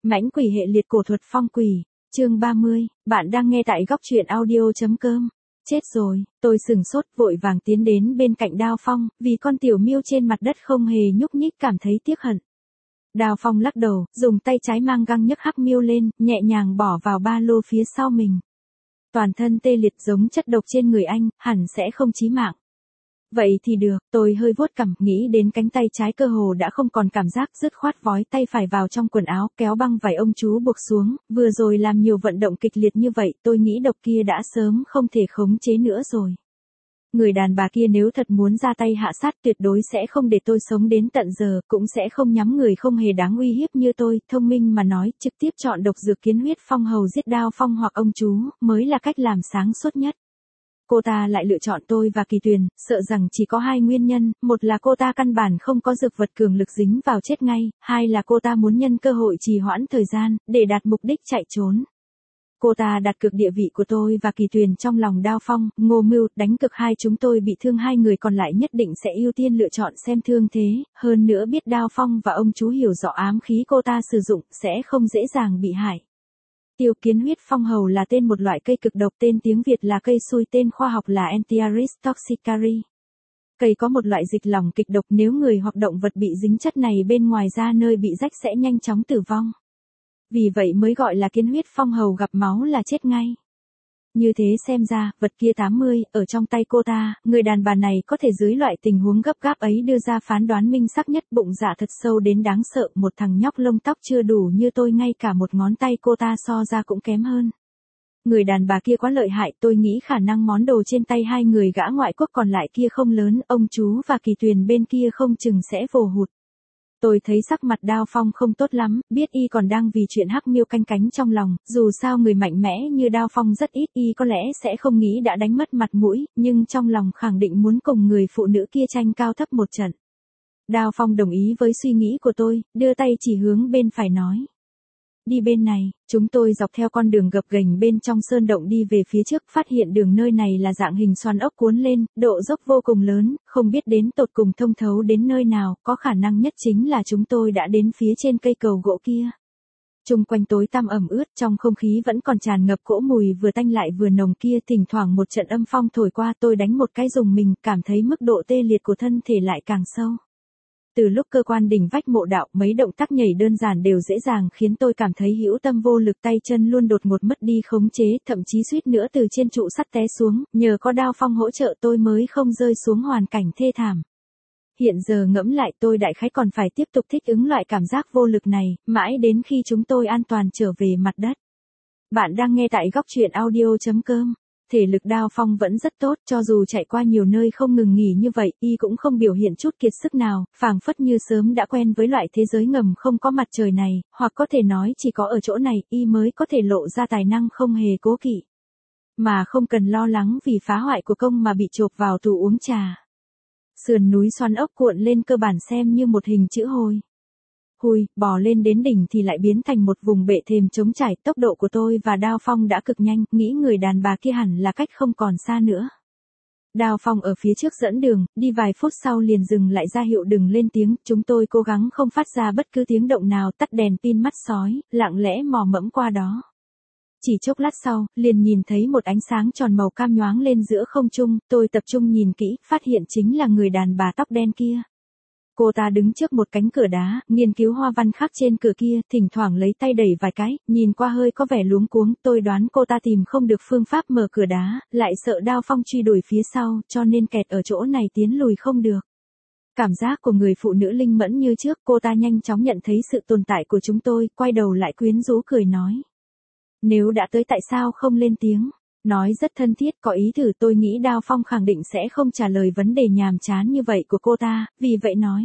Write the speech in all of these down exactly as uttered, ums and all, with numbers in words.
Mãnh quỷ hệ liệt cổ thuật phong quỷ, chương ba mươi, bạn đang nghe tại góc truyện audio.com. Chết rồi, tôi sừng sốt vội vàng tiến đến bên cạnh Đao Phong, vì con tiểu miêu trên mặt đất không hề nhúc nhích cảm thấy tiếc hận. Đao Phong lắc đầu, dùng tay trái mang găng nhấc hắc miêu lên, nhẹ nhàng bỏ vào ba lô phía sau mình. Toàn thân tê liệt giống chất độc trên người anh, hẳn sẽ không chí mạng. Vậy thì được, tôi hơi vuốt cằm, nghĩ đến cánh tay trái cơ hồ đã không còn cảm giác, dứt khoát vói tay phải vào trong quần áo, kéo băng vải ông chú buộc xuống, vừa rồi làm nhiều vận động kịch liệt như vậy, tôi nghĩ độc kia đã sớm không thể khống chế nữa rồi. Người đàn bà kia nếu thật muốn ra tay hạ sát tuyệt đối sẽ không để tôi sống đến tận giờ, cũng sẽ không nhắm người không hề đáng uy hiếp như tôi, thông minh mà nói, trực tiếp chọn độc dược kiến huyết phong hầu giết Đao Phong hoặc ông chú, mới là cách làm sáng suốt nhất. Cô ta lại lựa chọn tôi và Kỳ Tuyền, sợ rằng chỉ có hai nguyên nhân, một là cô ta căn bản không có dược vật cường lực dính vào chết ngay, hai là cô ta muốn nhân cơ hội trì hoãn thời gian, để đạt mục đích chạy trốn. Cô ta đặt cược địa vị của tôi và Kỳ Tuyền trong lòng Đao Phong, ngô mưu, đánh cược hai chúng tôi bị thương hai người còn lại nhất định sẽ ưu tiên lựa chọn xem thương thế, hơn nữa biết Đao Phong và ông chú hiểu rõ ám khí cô ta sử dụng, sẽ không dễ dàng bị hại. Tiêu kiến huyết phong hầu là tên một loại cây cực độc, tên tiếng Việt là cây xui, tên khoa học là Antiaris toxicari. Cây có một loại dịch lỏng kịch độc, nếu người hoặc động vật bị dính chất này bên ngoài da nơi bị rách sẽ nhanh chóng tử vong. Vì vậy mới gọi là kiến huyết phong hầu, gặp máu là chết ngay. Như thế xem ra, vật kia tám mươi, ở trong tay cô ta, người đàn bà này có thể dưới loại tình huống gấp gáp ấy đưa ra phán đoán minh xác nhất, bụng dạ thật sâu đến đáng sợ, một thằng nhóc lông tóc chưa đủ như tôi ngay cả một ngón tay cô ta so ra cũng kém hơn. Người đàn bà kia quá lợi hại, tôi nghĩ khả năng món đồ trên tay hai người gã ngoại quốc còn lại kia không lớn, ông chú và Kỳ Tuyền bên kia không chừng sẽ vồ hụt. Tôi thấy sắc mặt Đao Phong không tốt lắm, biết y còn đang vì chuyện hắc miêu canh cánh trong lòng, dù sao người mạnh mẽ như Đao Phong rất ít, y có lẽ sẽ không nghĩ đã đánh mất mặt mũi, nhưng trong lòng khẳng định muốn cùng người phụ nữ kia tranh cao thấp một trận. Đao Phong đồng ý với suy nghĩ của tôi, đưa tay chỉ hướng bên phải nói. Đi bên này, chúng tôi dọc theo con đường gập ghềnh bên trong sơn động đi về phía trước, phát hiện đường nơi này là dạng hình xoắn ốc cuốn lên, độ dốc vô cùng lớn, không biết đến tột cùng thông thấu đến nơi nào, có khả năng nhất chính là chúng tôi đã đến phía trên cây cầu gỗ kia. Chung quanh tối tăm ẩm ướt, trong không khí vẫn còn tràn ngập cỗ mùi vừa tanh lại vừa nồng kia, thỉnh thoảng một trận âm phong thổi qua, tôi đánh một cái dùng mình, cảm thấy mức độ tê liệt của thân thể lại càng sâu. Từ lúc cơ quan đỉnh vách mộ đạo, mấy động tác nhảy đơn giản đều dễ dàng khiến tôi cảm thấy hữu tâm vô lực, tay chân luôn đột ngột mất đi khống chế, thậm chí suýt nữa từ trên trụ sắt té xuống, nhờ có Đao Phong hỗ trợ tôi mới không rơi xuống hoàn cảnh thê thảm. Hiện giờ ngẫm lại tôi đại khái còn phải tiếp tục thích ứng loại cảm giác vô lực này, mãi đến khi chúng tôi an toàn trở về mặt đất. Bạn đang nghe tại góc truyện audio.com. Thể lực Đao Phong vẫn rất tốt, cho dù chạy qua nhiều nơi không ngừng nghỉ như vậy, y cũng không biểu hiện chút kiệt sức nào, phảng phất như sớm đã quen với loại thế giới ngầm không có mặt trời này, hoặc có thể nói chỉ có ở chỗ này, y mới có thể lộ ra tài năng không hề cố kỵ. Mà không cần lo lắng vì phá hoại của công mà bị chộp vào tù uống trà. Sườn núi xoắn ốc cuộn lên cơ bản xem như một hình chữ hồi. Hùi, bò lên đến đỉnh thì lại biến thành một vùng bệ thềm trống trải, tốc độ của tôi và Đao Phong đã cực nhanh, nghĩ người đàn bà kia hẳn là cách không còn xa nữa. Đao Phong ở phía trước dẫn đường, đi vài phút sau liền dừng lại ra hiệu đừng lên tiếng, chúng tôi cố gắng không phát ra bất cứ tiếng động nào, tắt đèn pin mắt sói, lặng lẽ mò mẫm qua đó. Chỉ chốc lát sau, liền nhìn thấy một ánh sáng tròn màu cam nhoáng lên giữa không trung, tôi tập trung nhìn kỹ, phát hiện chính là người đàn bà tóc đen kia. Cô ta đứng trước một cánh cửa đá, nghiên cứu hoa văn khắc trên cửa kia, thỉnh thoảng lấy tay đẩy vài cái, nhìn qua hơi có vẻ luống cuống, tôi đoán cô ta tìm không được phương pháp mở cửa đá, lại sợ Đao Phong truy đuổi phía sau, cho nên kẹt ở chỗ này tiến lùi không được. Cảm giác của người phụ nữ linh mẫn như trước, cô ta nhanh chóng nhận thấy sự tồn tại của chúng tôi, quay đầu lại quyến rũ cười nói. Nếu đã tới tại sao không lên tiếng? Nói rất thân thiết, có ý thử, tôi nghĩ Đao Phong khẳng định sẽ không trả lời vấn đề nhàm chán như vậy của cô ta, vì vậy nói.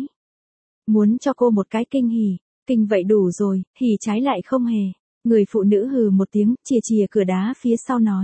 Muốn cho cô một cái kinh hỉ, kinh vậy đủ rồi, hỉ trái lại không hề. Người phụ nữ hừ một tiếng, chìa chìa cửa đá phía sau nói.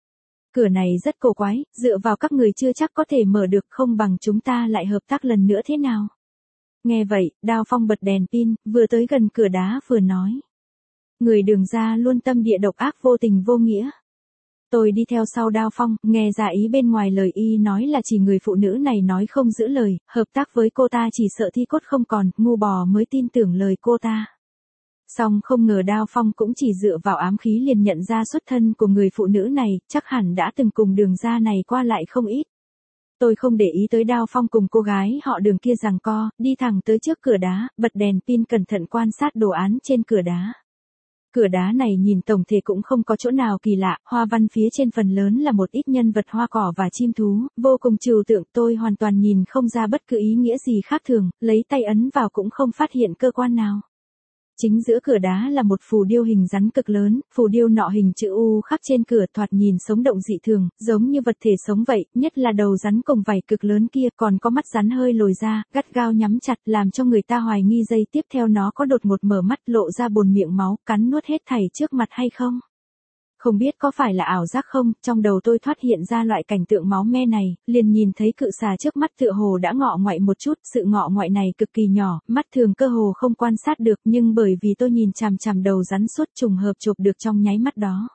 Cửa này rất cổ quái, dựa vào các người chưa chắc có thể mở được, không bằng chúng ta lại hợp tác lần nữa thế nào. Nghe vậy, Đao Phong bật đèn pin, vừa tới gần cửa đá vừa nói. Người đường ra luôn tâm địa độc ác vô tình vô nghĩa. Tôi đi theo sau Đao Phong, nghe ra ý bên ngoài lời y nói là chỉ người phụ nữ này nói không giữ lời, hợp tác với cô ta chỉ sợ thi cốt không còn, ngu bò mới tin tưởng lời cô ta. Song không ngờ Đao Phong cũng chỉ dựa vào ám khí liền nhận ra xuất thân của người phụ nữ này, chắc hẳn đã từng cùng đường ra này qua lại không ít. Tôi không để ý tới Đao Phong cùng cô gái họ Đường kia giằng co, đi thẳng tới trước cửa đá, bật đèn pin cẩn thận quan sát đồ án trên cửa đá. Cửa đá này nhìn tổng thể cũng không có chỗ nào kỳ lạ, hoa văn phía trên phần lớn là một ít nhân vật hoa cỏ và chim thú, vô cùng trừu tượng, tôi hoàn toàn nhìn không ra bất cứ ý nghĩa gì khác thường, lấy tay ấn vào cũng không phát hiện cơ quan nào. Chính giữa cửa đá là một phù điêu hình rắn cực lớn, phù điêu nọ hình chữ U khắc trên cửa thoạt nhìn sống động dị thường, giống như vật thể sống vậy, nhất là đầu rắn cùng vảy cực lớn kia còn có mắt rắn hơi lồi ra, gắt gao nhắm chặt làm cho người ta hoài nghi giây tiếp theo nó có đột ngột mở mắt lộ ra bồn miệng máu, cắn nuốt hết thảy trước mặt hay không. Không biết có phải là ảo giác không, trong đầu tôi thoát hiện ra loại cảnh tượng máu me này, liền nhìn thấy cự xà trước mắt tựa hồ đã ngọ ngoại một chút, sự ngọ ngoại này cực kỳ nhỏ, mắt thường cơ hồ không quan sát được nhưng bởi vì tôi nhìn chằm chằm đầu rắn suốt trùng hợp chụp được trong nháy mắt đó.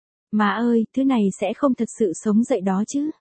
Má ơi, thứ này sẽ không thật sự sống dậy đó chứ.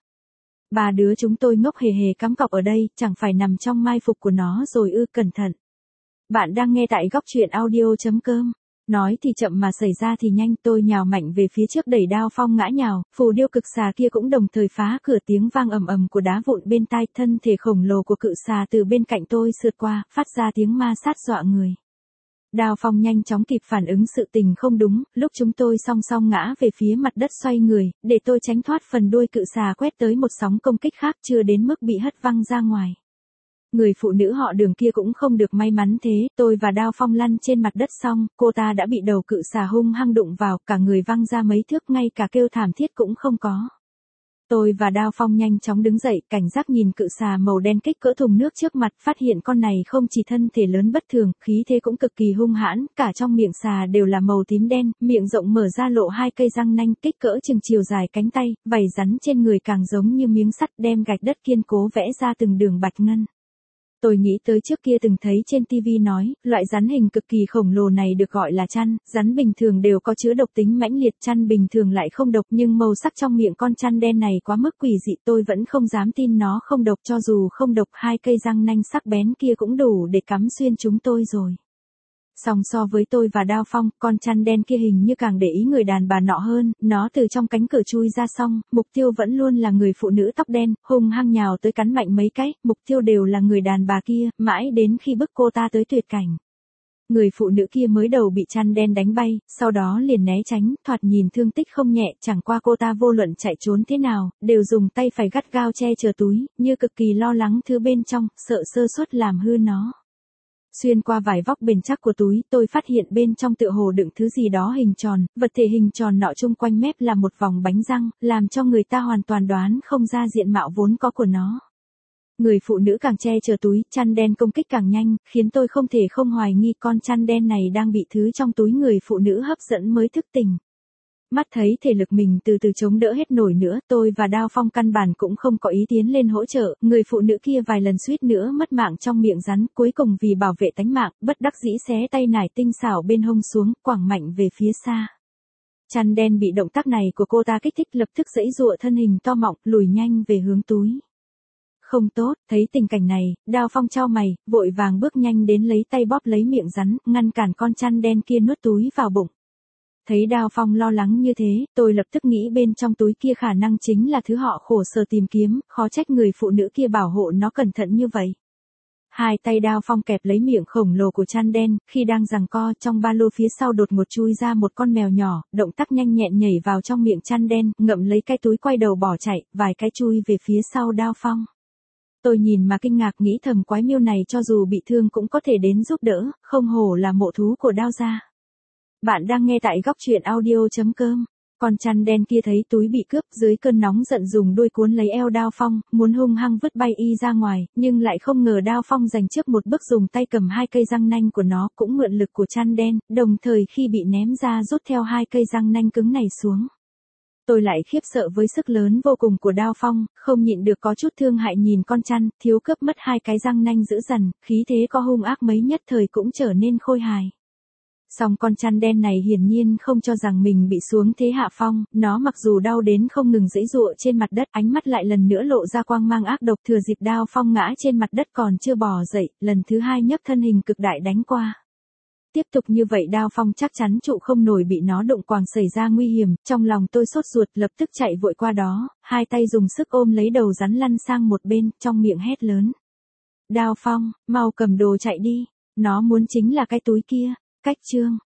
Ba đứa chúng tôi ngốc hề hề cắm cọc ở đây, chẳng phải nằm trong mai phục của nó rồi ư, cẩn thận. Bạn đang nghe tại góc truyện audio chấm com. Nói thì chậm mà xảy ra thì nhanh, tôi nhào mạnh về phía trước đẩy Đao Phong ngã nhào, phù điêu cực xà kia cũng đồng thời phá cửa, tiếng vang ầm ầm của đá vụn bên tai, thân thể khổng lồ của cự xà từ bên cạnh tôi sượt qua, phát ra tiếng ma sát dọa người. Đao Phong nhanh chóng kịp phản ứng sự tình không đúng, lúc chúng tôi song song ngã về phía mặt đất xoay người, để tôi tránh thoát phần đuôi cự xà quét tới một sóng công kích khác chưa đến mức bị hất văng ra ngoài. Người phụ nữ họ Đường kia cũng không được may mắn thế, tôi và Đao Phong lăn trên mặt đất xong, cô ta đã bị đầu cự xà hung hăng đụng vào, cả người văng ra mấy thước, ngay cả kêu thảm thiết cũng không có. Tôi và Đao Phong nhanh chóng đứng dậy, cảnh giác nhìn cự xà màu đen kích cỡ thùng nước trước mặt, phát hiện con này không chỉ thân thể lớn bất thường, khí thế cũng cực kỳ hung hãn, cả trong miệng xà đều là màu tím đen, miệng rộng mở ra lộ hai cây răng nanh kích cỡ chừng chiều dài cánh tay, vảy rắn trên người càng giống như miếng sắt đem gạch đất kiên cố vẽ ra từng đường bạch ngân. Tôi nghĩ tới trước kia từng thấy trên ti vi nói, loại rắn hình cực kỳ khổng lồ này được gọi là chăn, rắn bình thường đều có chứa độc tính mãnh liệt, chăn bình thường lại không độc, nhưng màu sắc trong miệng con chăn đen này quá mức quỷ dị, tôi vẫn không dám tin nó không độc, cho dù không độc hai cây răng nanh sắc bén kia cũng đủ để cắm xuyên chúng tôi rồi. Song so với tôi và Đao Phong, con chăn đen kia hình như càng để ý người đàn bà nọ hơn, nó từ trong cánh cửa chui ra xong, mục tiêu vẫn luôn là người phụ nữ tóc đen, hung hăng nhào tới cắn mạnh mấy cái, mục tiêu đều là người đàn bà kia, mãi đến khi bức cô ta tới tuyệt cảnh. Người phụ nữ kia mới đầu bị chăn đen đánh bay, sau đó liền né tránh, thoạt nhìn thương tích không nhẹ, chẳng qua cô ta vô luận chạy trốn thế nào, đều dùng tay phải gắt gao che chở túi, như cực kỳ lo lắng thứ bên trong, sợ sơ suất làm hư nó. Xuyên qua vải vóc bền chắc của túi, tôi phát hiện bên trong tựa hồ đựng thứ gì đó hình tròn, vật thể hình tròn nọ chung quanh mép là một vòng bánh răng, làm cho người ta hoàn toàn đoán không ra diện mạo vốn có của nó. Người phụ nữ càng che chở túi, chăn đen công kích càng nhanh, khiến tôi không thể không hoài nghi con chăn đen này đang bị thứ trong túi người phụ nữ hấp dẫn mới thức tỉnh. Mắt thấy thể lực mình từ từ chống đỡ hết nổi nữa, tôi và Đao Phong căn bản cũng không có ý tiến lên hỗ trợ, người phụ nữ kia vài lần suýt nữa mất mạng trong miệng rắn, cuối cùng vì bảo vệ tánh mạng, bất đắc dĩ xé tay nải tinh xảo bên hông xuống, quẳng mạnh về phía xa. Chăn đen bị động tác này của cô ta kích thích, lập tức giãy giụa thân hình to mọng, lùi nhanh về hướng túi. Không tốt, thấy tình cảnh này, Đao Phong chau mày, vội vàng bước nhanh đến lấy tay bóp lấy miệng rắn, ngăn cản con chăn đen kia nuốt túi vào bụng. Thấy Đao Phong lo lắng như thế, tôi lập tức nghĩ bên trong túi kia khả năng chính là thứ họ khổ sở tìm kiếm, khó trách người phụ nữ kia bảo hộ nó cẩn thận như vậy. Hai tay Đao Phong kẹp lấy miệng khổng lồ của chăn đen, khi đang giằng co, trong ba lô phía sau đột ngột chui ra một con mèo nhỏ, động tác nhanh nhẹn nhảy vào trong miệng chăn đen, ngậm lấy cái túi quay đầu bỏ chạy, vài cái chui về phía sau Đao Phong. Tôi nhìn mà kinh ngạc, nghĩ thầm quái miêu này cho dù bị thương cũng có thể đến giúp đỡ, không hổ là mộ thú của Đao gia. Bạn đang nghe tại góc truyện audio chấm com. Con chăn đen kia thấy túi bị cướp, dưới cơn nóng giận dùng đuôi cuốn lấy eo Đao Phong, muốn hung hăng vứt bay y ra ngoài, nhưng lại không ngờ Đao Phong giành trước một bước dùng tay cầm hai cây răng nanh của nó, cũng mượn lực của chăn đen, đồng thời khi bị ném ra rút theo hai cây răng nanh cứng này xuống. Tôi lại khiếp sợ với sức lớn vô cùng của Đao Phong, không nhịn được có chút thương hại nhìn con chăn, thiếu cướp mất hai cái răng nanh dữ dằn, khí thế có hung ác mấy nhất thời cũng trở nên khôi hài. Song con chăn đen này hiển nhiên không cho rằng mình bị xuống thế hạ phong, nó mặc dù đau đến không ngừng giãy giụa trên mặt đất, ánh mắt lại lần nữa lộ ra quang mang ác độc, thừa dịp Đao Phong ngã trên mặt đất còn chưa bò dậy, lần thứ hai nhấc thân hình cực đại đánh qua. Tiếp tục như vậy Đao Phong chắc chắn trụ không nổi bị nó đụng quàng xảy ra nguy hiểm, trong lòng tôi sốt ruột lập tức chạy vội qua đó, hai tay dùng sức ôm lấy đầu rắn lăn sang một bên, trong miệng hét lớn. Đao Phong, mau cầm đồ chạy đi, nó muốn chính là cái túi kia, cách chương.